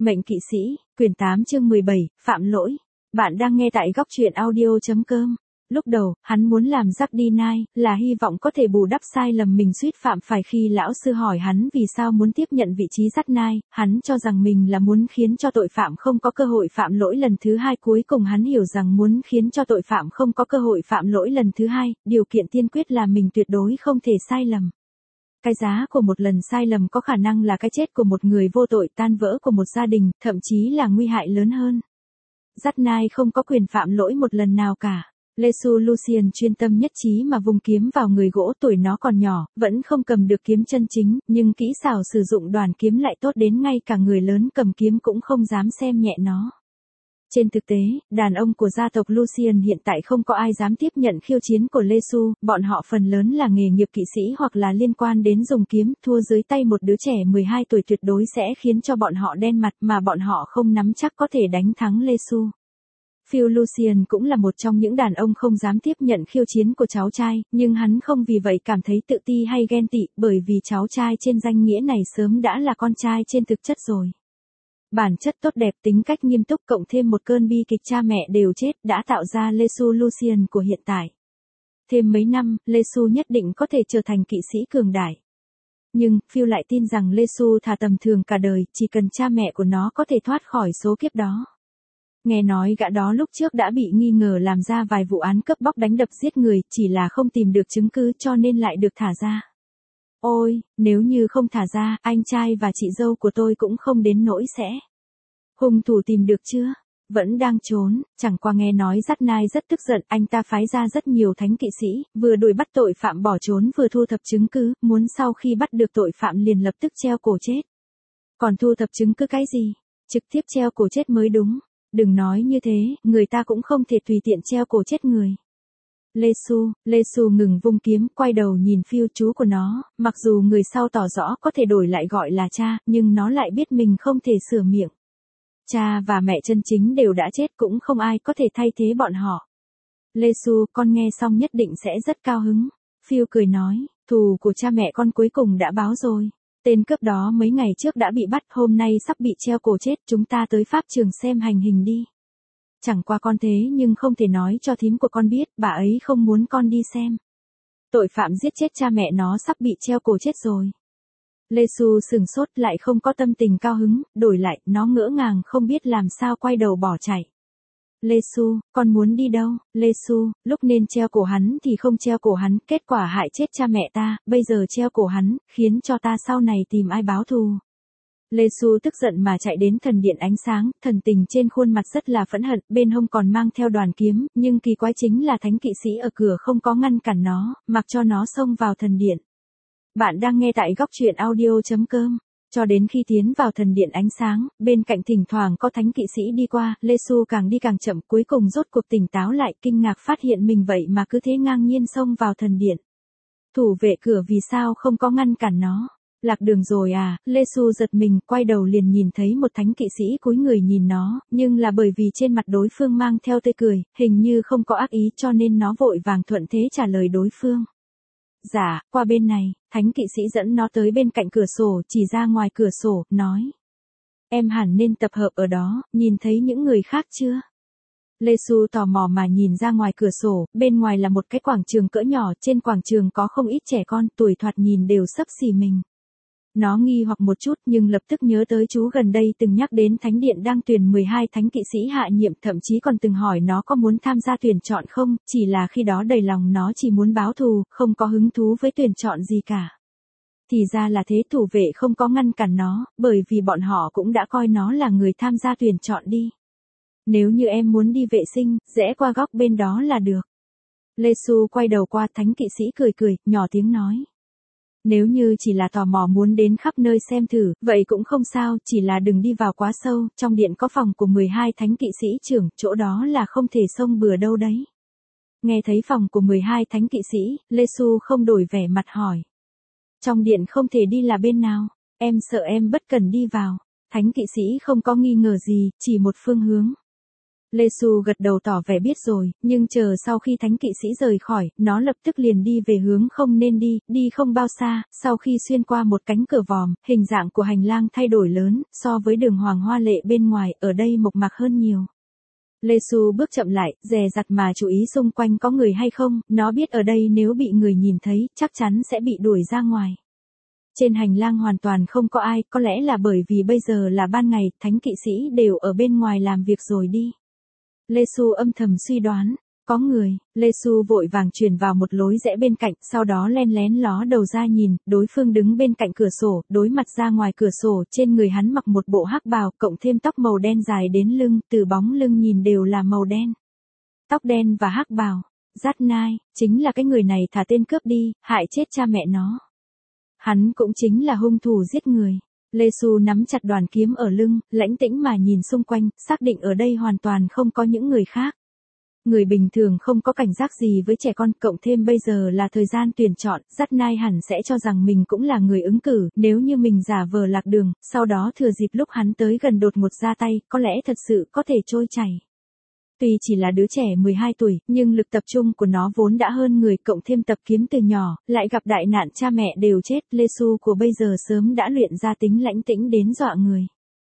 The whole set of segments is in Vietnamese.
Mệnh kỵ sĩ, quyển 8 chương 17, phạm lỗi. Bạn đang nghe tại góc truyện audio.com. Lúc đầu, hắn muốn làm Jardinai, là hy vọng có thể bù đắp sai lầm mình suýt phạm phải khi lão sư hỏi hắn vì sao muốn tiếp nhận vị trí Jardinai, hắn cho rằng mình là muốn khiến cho tội phạm không có cơ hội phạm lỗi lần thứ hai. Cuối cùng hắn hiểu rằng muốn khiến cho tội phạm không có cơ hội phạm lỗi lần thứ hai, điều kiện tiên quyết là mình tuyệt đối không thể sai lầm. Cái giá của một lần sai lầm có khả năng là cái chết của một người vô tội, tan vỡ của một gia đình, thậm chí là nguy hại lớn hơn. Jardinai không có quyền phạm lỗi một lần nào cả. Lesu Lucien chuyên tâm nhất trí mà vung kiếm vào người gỗ. Tuổi nó còn nhỏ, vẫn không cầm được kiếm chân chính, nhưng kỹ xảo sử dụng đoàn kiếm lại tốt đến ngay cả người lớn cầm kiếm cũng không dám xem nhẹ nó. Trên thực tế, đàn ông của gia tộc Lucien hiện tại không có ai dám tiếp nhận khiêu chiến của Lesu, bọn họ phần lớn là nghề nghiệp kỵ sĩ hoặc là liên quan đến dùng kiếm, thua dưới tay một đứa trẻ 12 tuổi tuyệt đối sẽ khiến cho bọn họ đen mặt mà bọn họ không nắm chắc có thể đánh thắng Lesu. Phil Lucien cũng là một trong những đàn ông không dám tiếp nhận khiêu chiến của cháu trai, nhưng hắn không vì vậy cảm thấy tự ti hay ghen tị, bởi vì cháu trai trên danh nghĩa này sớm đã là con trai trên thực chất rồi. Bản chất tốt đẹp, tính cách nghiêm túc cộng thêm một cơn bi kịch cha mẹ đều chết đã tạo ra Lesu Lucien của hiện tại. Thêm mấy năm, Lesu nhất định có thể trở thành kỵ sĩ cường đại. Nhưng, Phil lại tin rằng Lesu thà tầm thường cả đời, chỉ cần cha mẹ của nó có thể thoát khỏi số kiếp đó. Nghe nói gã đó lúc trước đã bị nghi ngờ làm ra vài vụ án cướp bóc đánh đập giết người, chỉ là không tìm được chứng cứ cho nên lại được thả ra. Ôi, nếu như không thả ra, anh trai và chị dâu của tôi cũng không đến nỗi sẽ. Hung thủ tìm được chưa? Vẫn đang trốn, chẳng qua nghe nói Jardinai rất tức giận, anh ta phái ra rất nhiều thánh kỵ sĩ, vừa đuổi bắt tội phạm bỏ trốn vừa thu thập chứng cứ, muốn sau khi bắt được tội phạm liền lập tức treo cổ chết. Còn thu thập chứng cứ cái gì? Trực tiếp treo cổ chết mới đúng. Đừng nói như thế, người ta cũng không thể tùy tiện treo cổ chết người. Lesu ngừng vung kiếm, quay đầu nhìn Phil chú của nó, mặc dù người sau tỏ rõ có thể đổi lại gọi là cha, nhưng nó lại biết mình không thể sửa miệng. Cha và mẹ chân chính đều đã chết, cũng không ai có thể thay thế bọn họ. Lesu, con nghe xong nhất định sẽ rất cao hứng. Phil cười nói, thù của cha mẹ con cuối cùng đã báo rồi. Tên cướp đó mấy ngày trước đã bị bắt, hôm nay sắp bị treo cổ chết, chúng ta tới pháp trường xem hành hình đi. Chẳng qua con thế nhưng không thể nói cho thím của con biết, bà ấy không muốn con đi xem. Tội phạm giết chết cha mẹ nó sắp bị treo cổ chết rồi. Lesu sừng sốt lại không có tâm tình cao hứng, đổi lại, nó ngỡ ngàng không biết làm sao quay đầu bỏ chạy. Lesu, con muốn đi đâu? Lesu, lúc nên treo cổ hắn thì không treo cổ hắn, kết quả hại chết cha mẹ ta, bây giờ treo cổ hắn, khiến cho ta sau này tìm ai báo thù. Lesu tức giận mà chạy đến thần điện ánh sáng, thần tình trên khuôn mặt rất là phẫn hận, bên hông còn mang theo đoàn kiếm, nhưng kỳ quái chính là thánh kỵ sĩ ở cửa không có ngăn cản nó, mặc cho nó xông vào thần điện. Bạn đang nghe tại góc truyện audio.com. Cho đến khi tiến vào thần điện ánh sáng, bên cạnh thỉnh thoảng có thánh kỵ sĩ đi qua, Lesu càng đi càng chậm, cuối cùng rốt cuộc tỉnh táo lại, kinh ngạc phát hiện mình vậy mà cứ thế ngang nhiên xông vào thần điện. Thủ vệ cửa vì sao không có ngăn cản nó? Lạc đường rồi à? Lesu giật mình, quay đầu liền nhìn thấy một thánh kỵ sĩ cúi người nhìn nó, nhưng là bởi vì trên mặt đối phương mang theo tươi cười, hình như không có ác ý cho nên nó vội vàng thuận thế trả lời đối phương. Dạ, qua bên này, thánh kỵ sĩ dẫn nó tới bên cạnh cửa sổ, chỉ ra ngoài cửa sổ, nói. Em hẳn nên tập hợp ở đó, nhìn thấy những người khác chưa? Lesu tò mò mà nhìn ra ngoài cửa sổ, bên ngoài là một cái quảng trường cỡ nhỏ, trên quảng trường có không ít trẻ con, tuổi thoạt nhìn đều xấp xỉ mình. Nó nghi hoặc một chút nhưng lập tức nhớ tới chú gần đây từng nhắc đến thánh điện đang tuyển 12 thánh kỵ sĩ hạ nhiệm, thậm chí còn từng hỏi nó có muốn tham gia tuyển chọn không, chỉ là khi đó đầy lòng nó chỉ muốn báo thù, không có hứng thú với tuyển chọn gì cả. Thì ra là thế, thủ vệ không có ngăn cản nó, bởi vì bọn họ cũng đã coi nó là người tham gia tuyển chọn đi. Nếu như em muốn đi vệ sinh, rẽ qua góc bên đó là được. Lesu quay đầu qua, thánh kỵ sĩ cười cười, nhỏ tiếng nói. Nếu như chỉ là tò mò muốn đến khắp nơi xem thử, vậy cũng không sao, chỉ là đừng đi vào quá sâu, trong điện có phòng của 12 thánh kỵ sĩ trưởng, chỗ đó là không thể xông bừa đâu đấy. Nghe thấy phòng của 12 thánh kỵ sĩ, Lesu không đổi vẻ mặt hỏi. Trong điện không thể đi là bên nào? Em sợ em bất cần đi vào. Thánh kỵ sĩ không có nghi ngờ gì, chỉ một phương hướng. Lê Xu gật đầu tỏ vẻ biết rồi, nhưng chờ sau khi thánh kỵ sĩ rời khỏi, nó lập tức liền đi về hướng không nên đi, đi không bao xa, sau khi xuyên qua một cánh cửa vòm, hình dạng của hành lang thay đổi lớn, so với đường hoàng hoa lệ bên ngoài, ở đây mộc mạc hơn nhiều. Lê Xu bước chậm lại, dè dặt mà chú ý xung quanh có người hay không, nó biết ở đây nếu bị người nhìn thấy, chắc chắn sẽ bị đuổi ra ngoài. Trên hành lang hoàn toàn không có ai, có lẽ là bởi vì bây giờ là ban ngày, thánh kỵ sĩ đều ở bên ngoài làm việc rồi đi. Lê Xu âm thầm suy đoán, có người, Lê Xu vội vàng chuyển vào một lối rẽ bên cạnh, sau đó len lén ló đầu ra nhìn, đối phương đứng bên cạnh cửa sổ, đối mặt ra ngoài cửa sổ, trên người hắn mặc một bộ hắc bào, cộng thêm tóc màu đen dài đến lưng, từ bóng lưng nhìn đều là màu đen. Tóc đen và hắc bào, Dát Nai, chính là cái người này thả tên cướp đi, hại chết cha mẹ nó. Hắn cũng chính là hung thủ giết người. Lê Xu nắm chặt đoàn kiếm ở lưng, lãnh tĩnh mà nhìn xung quanh, xác định ở đây hoàn toàn không có những người khác. Người bình thường không có cảnh giác gì với trẻ con, cộng thêm bây giờ là thời gian tuyển chọn, Dát Nai hẳn sẽ cho rằng mình cũng là người ứng cử, nếu như mình giả vờ lạc đường, sau đó thừa dịp lúc hắn tới gần đột ngột ra tay, có lẽ thật sự có thể trôi chảy. Tuy chỉ là đứa trẻ 12 tuổi, nhưng lực tập trung của nó vốn đã hơn người, cộng thêm tập kiếm từ nhỏ, lại gặp đại nạn cha mẹ đều chết, Lê Xu của bây giờ sớm đã luyện ra tính lãnh tĩnh đến dọa người.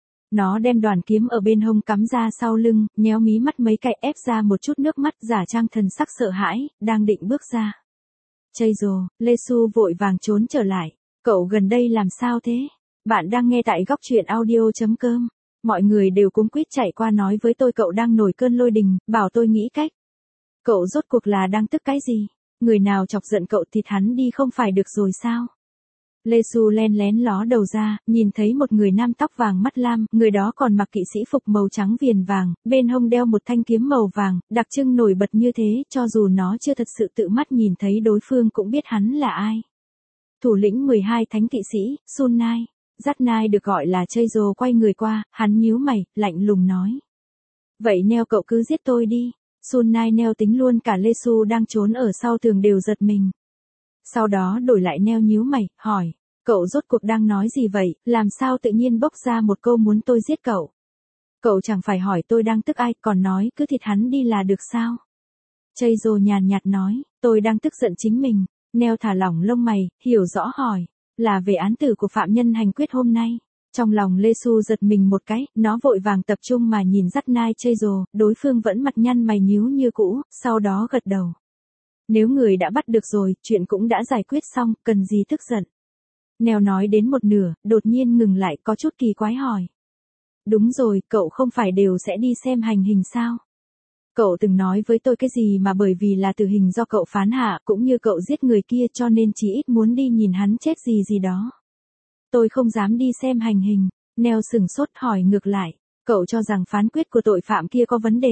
Nó đem đoàn kiếm ở bên hông cắm ra sau lưng, nhéo mí mắt mấy cái, ép ra một chút nước mắt, giả trang thần sắc sợ hãi, đang định bước ra. Chây rồ, Lê Xu vội vàng trốn trở lại. Cậu gần đây làm sao thế? Bạn đang nghe tại góc truyện audio.com. Mọi người đều cuống quýt chạy qua nói với tôi cậu đang nổi cơn lôi đình, bảo tôi nghĩ cách. Cậu rốt cuộc là đang tức cái gì? Người nào chọc giận cậu thì hắn đi không phải được rồi sao? Lê Xu len lén ló đầu ra, nhìn thấy một người nam tóc vàng mắt lam, người đó còn mặc kỵ sĩ phục màu trắng viền vàng, bên hông đeo một thanh kiếm màu vàng, đặc trưng nổi bật như thế, cho dù nó chưa thật sự tự mắt nhìn thấy đối phương cũng biết hắn là ai. Thủ lĩnh 12 thánh kỵ sĩ, Sun Nai. Dát Nai được gọi là Chây Rồ quay người qua, hắn nhíu mày, lạnh lùng nói. Vậy Neo cậu cứ giết tôi đi. Sun Nai Neo tính luôn cả Lê Xu đang trốn ở sau tường đều giật mình. Sau đó đổi lại Neo nhíu mày, hỏi. Cậu rốt cuộc đang nói gì vậy, làm sao tự nhiên bốc ra một câu muốn tôi giết cậu. Cậu chẳng phải hỏi tôi đang tức ai, còn nói cứ thịt hắn đi là được sao. Chây Rồ nhàn nhạt nói, tôi đang tức giận chính mình. Neo thả lỏng lông mày, hiểu rõ hỏi. Là về án tử của phạm nhân hành quyết hôm nay. Trong lòng Lê Xu giật mình một cái, nó vội vàng tập trung mà nhìn Dát Nai Chây Rồ, đối phương vẫn mặt nhăn mày nhíu như cũ, sau đó gật đầu. Nếu người đã bắt được rồi, chuyện cũng đã giải quyết xong, cần gì tức giận. Neo nói đến một nửa, đột nhiên ngừng lại có chút kỳ quái hỏi. Đúng rồi, cậu không phải đều sẽ đi xem hành hình sao? Cậu từng nói với tôi cái gì mà bởi vì là tử hình do cậu phán hạ, cũng như cậu giết người kia cho nên chỉ ít muốn đi nhìn hắn chết gì gì đó. Tôi không dám đi xem hành hình. Neo sửng sốt hỏi ngược lại. Cậu cho rằng phán quyết của tội phạm kia có vấn đề.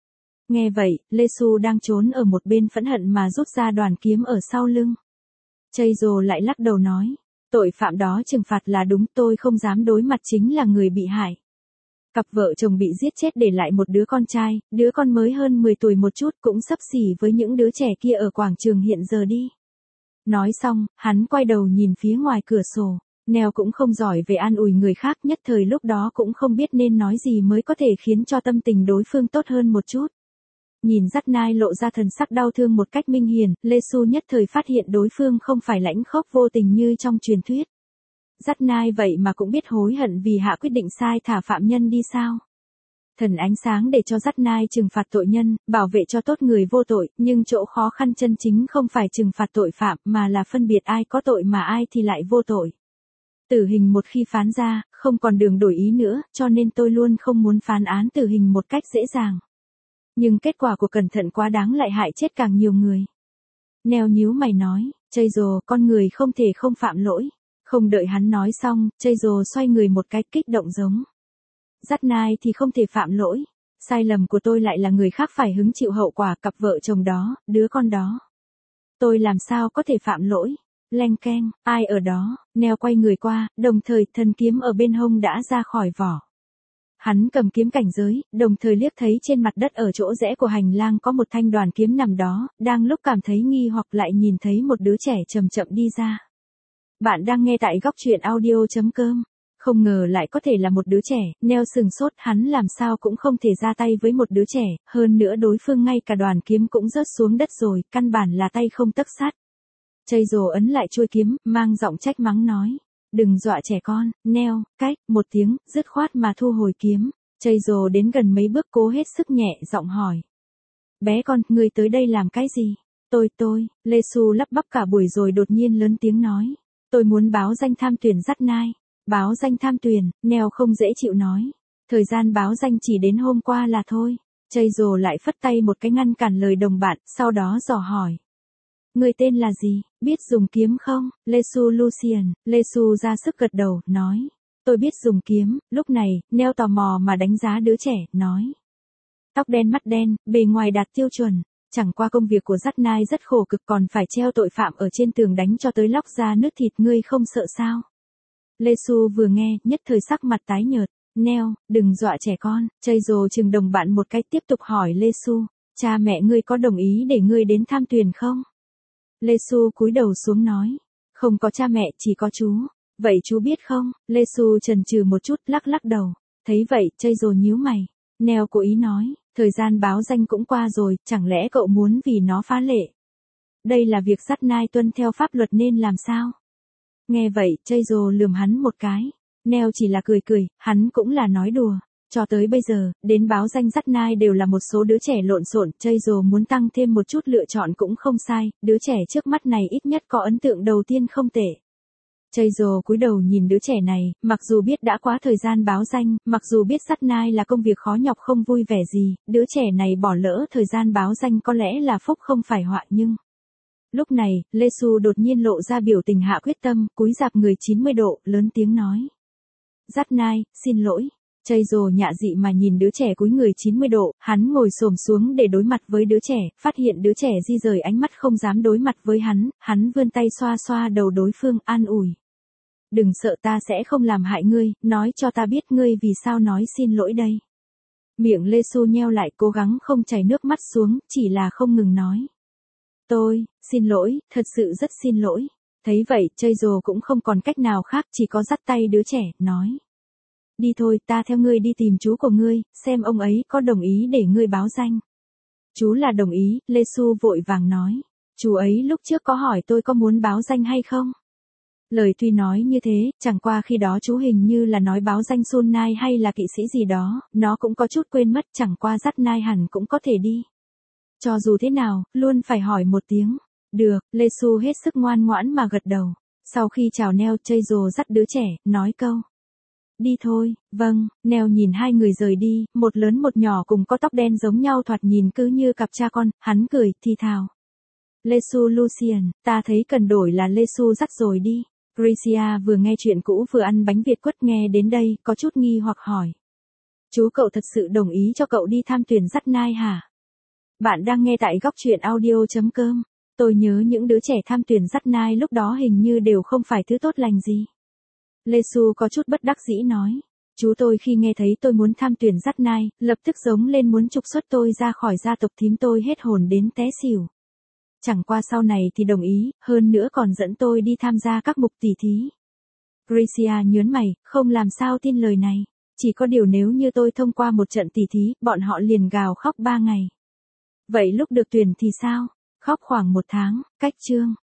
Nghe vậy, Lê Xu đang trốn ở một bên phẫn hận mà rút ra đoàn kiếm ở sau lưng. Chây Rồ lại lắc đầu nói. Tội phạm đó trừng phạt là đúng, tôi không dám đối mặt chính là người bị hại. Cặp vợ chồng bị giết chết để lại một đứa con trai, đứa con mới hơn 10 tuổi một chút cũng xấp xỉ với những đứa trẻ kia ở quảng trường hiện giờ đi. Nói xong, hắn quay đầu nhìn phía ngoài cửa sổ. Neo cũng không giỏi về an ủi người khác, nhất thời lúc đó cũng không biết nên nói gì mới có thể khiến cho tâm tình đối phương tốt hơn một chút. Nhìn Dát Nai lộ ra thần sắc đau thương một cách minh hiển, Lê Xu nhất thời phát hiện đối phương không phải lãnh khốc vô tình như trong truyền thuyết. Dát Nai vậy mà cũng biết hối hận vì hạ quyết định sai thả phạm nhân đi sao. Thần ánh sáng để cho Dát Nai trừng phạt tội nhân, bảo vệ cho tốt người vô tội, nhưng chỗ khó khăn chân chính không phải trừng phạt tội phạm mà là phân biệt ai có tội mà ai thì lại vô tội. Tử hình một khi phán ra, không còn đường đổi ý nữa, cho nên tôi luôn không muốn phán án tử hình một cách dễ dàng. Nhưng kết quả của cẩn thận quá đáng lại hại chết càng nhiều người. Neo nhíu mày nói, Chây Rồ, con người không thể không phạm lỗi. Không đợi hắn nói xong, Chây Rồ xoay người một cái kích động giống. Dát Nai thì không thể phạm lỗi. Sai lầm của tôi lại là người khác phải hứng chịu hậu quả, cặp vợ chồng đó, đứa con đó. Tôi làm sao có thể phạm lỗi? Leng keng, ai ở đó? Neo quay người qua, đồng thời thần kiếm ở bên hông đã ra khỏi vỏ. Hắn cầm kiếm cảnh giới, đồng thời liếc thấy trên mặt đất ở chỗ rẽ của hành lang có một thanh đoàn kiếm nằm đó, đang lúc cảm thấy nghi hoặc lại nhìn thấy một đứa trẻ chậm chậm đi ra. Bạn đang nghe tại góc truyện audio.com. Không ngờ lại có thể là một đứa trẻ, Neo sừng sốt, hắn làm sao cũng không thể ra tay với một đứa trẻ, hơn nữa đối phương ngay cả đoàn kiếm cũng rớt xuống đất rồi, căn bản là tay không tấc sắt. Chase ấn lại chuôi kiếm, mang giọng trách mắng nói. Đừng dọa trẻ con, Neo, cách, một tiếng, dứt khoát mà thu hồi kiếm. Chase đến gần mấy bước cố hết sức nhẹ giọng hỏi. Bé con, ngươi tới đây làm cái gì? Tôi, Lê Xu lắp bắp cả buổi rồi đột nhiên lớn tiếng nói. Tôi muốn báo danh tham tuyển dắt nai. Báo danh tham tuyển, Neo không dễ chịu nói. Thời gian báo danh chỉ đến hôm qua là thôi. Chase lại phất tay một cái ngăn cản lời đồng bạn, sau đó dò hỏi. Người tên là gì, biết dùng kiếm không? Lê Xu Lucian, Lê Xu ra sức gật đầu, nói. Tôi biết dùng kiếm, lúc này, Neo tò mò mà đánh giá đứa trẻ, nói. Tóc đen mắt đen, bề ngoài đạt tiêu chuẩn. Chẳng qua công việc của dắt nai rất khổ cực còn phải treo tội phạm ở trên tường đánh cho tới lóc ra nước thịt, ngươi không sợ sao? Lê Xu vừa nghe, nhất thời sắc mặt tái nhợt. Neo, đừng dọa trẻ con. Chase chừng đồng bạn một cái tiếp tục hỏi Lê Xu. Cha mẹ ngươi có đồng ý để ngươi đến tham tuyển không? Lê Xu cúi đầu xuống nói. Không có cha mẹ, chỉ có chú. Vậy chú biết không? Lê Xu chần chừ một chút, lắc đầu. Thấy vậy, Chase nhíu mày. Neo cố ý nói. Thời gian báo danh cũng qua rồi, chẳng lẽ cậu muốn vì nó phá lệ? Đây là việc dắt nai tuân theo pháp luật nên làm sao? Nghe vậy, Chase lườm hắn một cái. Neo chỉ là cười, hắn cũng là nói đùa. Cho tới bây giờ, đến báo danh dắt nai đều là một số đứa trẻ lộn xộn, Chase muốn tăng thêm một chút lựa chọn cũng không sai, đứa trẻ trước mắt này ít nhất có ấn tượng đầu tiên không tệ. Chase cúi đầu nhìn đứa trẻ này, mặc dù biết đã quá thời gian báo danh, mặc dù biết dắt nai là công việc khó nhọc không vui vẻ gì, đứa trẻ này bỏ lỡ thời gian báo danh có lẽ là phúc không phải họa nhưng... Lúc này, Lê Xu đột nhiên lộ ra biểu tình hạ quyết tâm, cúi rạp người 90 độ, lớn tiếng nói. Dắt nai, xin lỗi. Chase nhạ dị mà nhìn đứa trẻ cúi người 90 độ, hắn ngồi xổm xuống để đối mặt với đứa trẻ, phát hiện đứa trẻ di rời ánh mắt không dám đối mặt với hắn vươn tay xoa xoa đầu đối phương, an ủi. Đừng sợ, ta sẽ không làm hại ngươi, nói cho ta biết ngươi vì sao nói xin lỗi đây. Miệng Lê Xu nheo lại, cố gắng không chảy nước mắt xuống, chỉ là không ngừng nói. Tôi, xin lỗi, thật sự rất xin lỗi. Thấy vậy, Chase cũng không còn cách nào khác, chỉ có dắt tay đứa trẻ, nói. Đi thôi, ta theo ngươi đi tìm chú của ngươi, xem ông ấy có đồng ý để ngươi báo danh. Chú là đồng ý, Lê Xu vội vàng nói. Chú ấy lúc trước có hỏi tôi có muốn báo danh hay không? Lời tuy nói như thế, chẳng qua khi đó chú hình như là nói báo danh Sun Nai hay là kỵ sĩ gì đó, nó cũng có chút quên mất, chẳng qua dắt nai hẳn cũng có thể đi. Cho dù thế nào, luôn phải hỏi một tiếng. Được, Lê Xu hết sức ngoan ngoãn mà gật đầu. Sau khi chào Neo, Chase dắt đứa trẻ, nói câu. Đi thôi, vâng, Neo nhìn hai người rời đi, một lớn một nhỏ cùng có tóc đen giống nhau thoạt nhìn cứ như cặp cha con, hắn cười, thì thào. Lê Xu Lucian, ta thấy cần đổi là Lê Xu dắt rồi đi. Gracia vừa nghe chuyện cũ vừa ăn bánh Việt quất nghe đến đây, có chút nghi hoặc hỏi. Chú cậu thật sự đồng ý cho cậu đi tham tuyển dắt nai hả? Bạn đang nghe tại góc truyện audio.com. Tôi nhớ những đứa trẻ tham tuyển dắt nai lúc đó hình như đều không phải thứ tốt lành gì. Lê Xu có chút bất đắc dĩ nói. Chú tôi khi nghe thấy tôi muốn tham tuyển dắt nai, lập tức giống lên muốn trục xuất tôi ra khỏi gia tộc, thím tôi hết hồn đến té xỉu. Chẳng qua sau này thì đồng ý, hơn nữa còn dẫn tôi đi tham gia các mục tỉ thí. Gracia nhớn mày, không làm sao tin lời này. Chỉ có điều nếu như tôi thông qua một trận tỉ thí, bọn họ liền gào khóc 3 ngày. Vậy lúc được tuyển thì sao? Khóc khoảng 1 tháng, cách chương.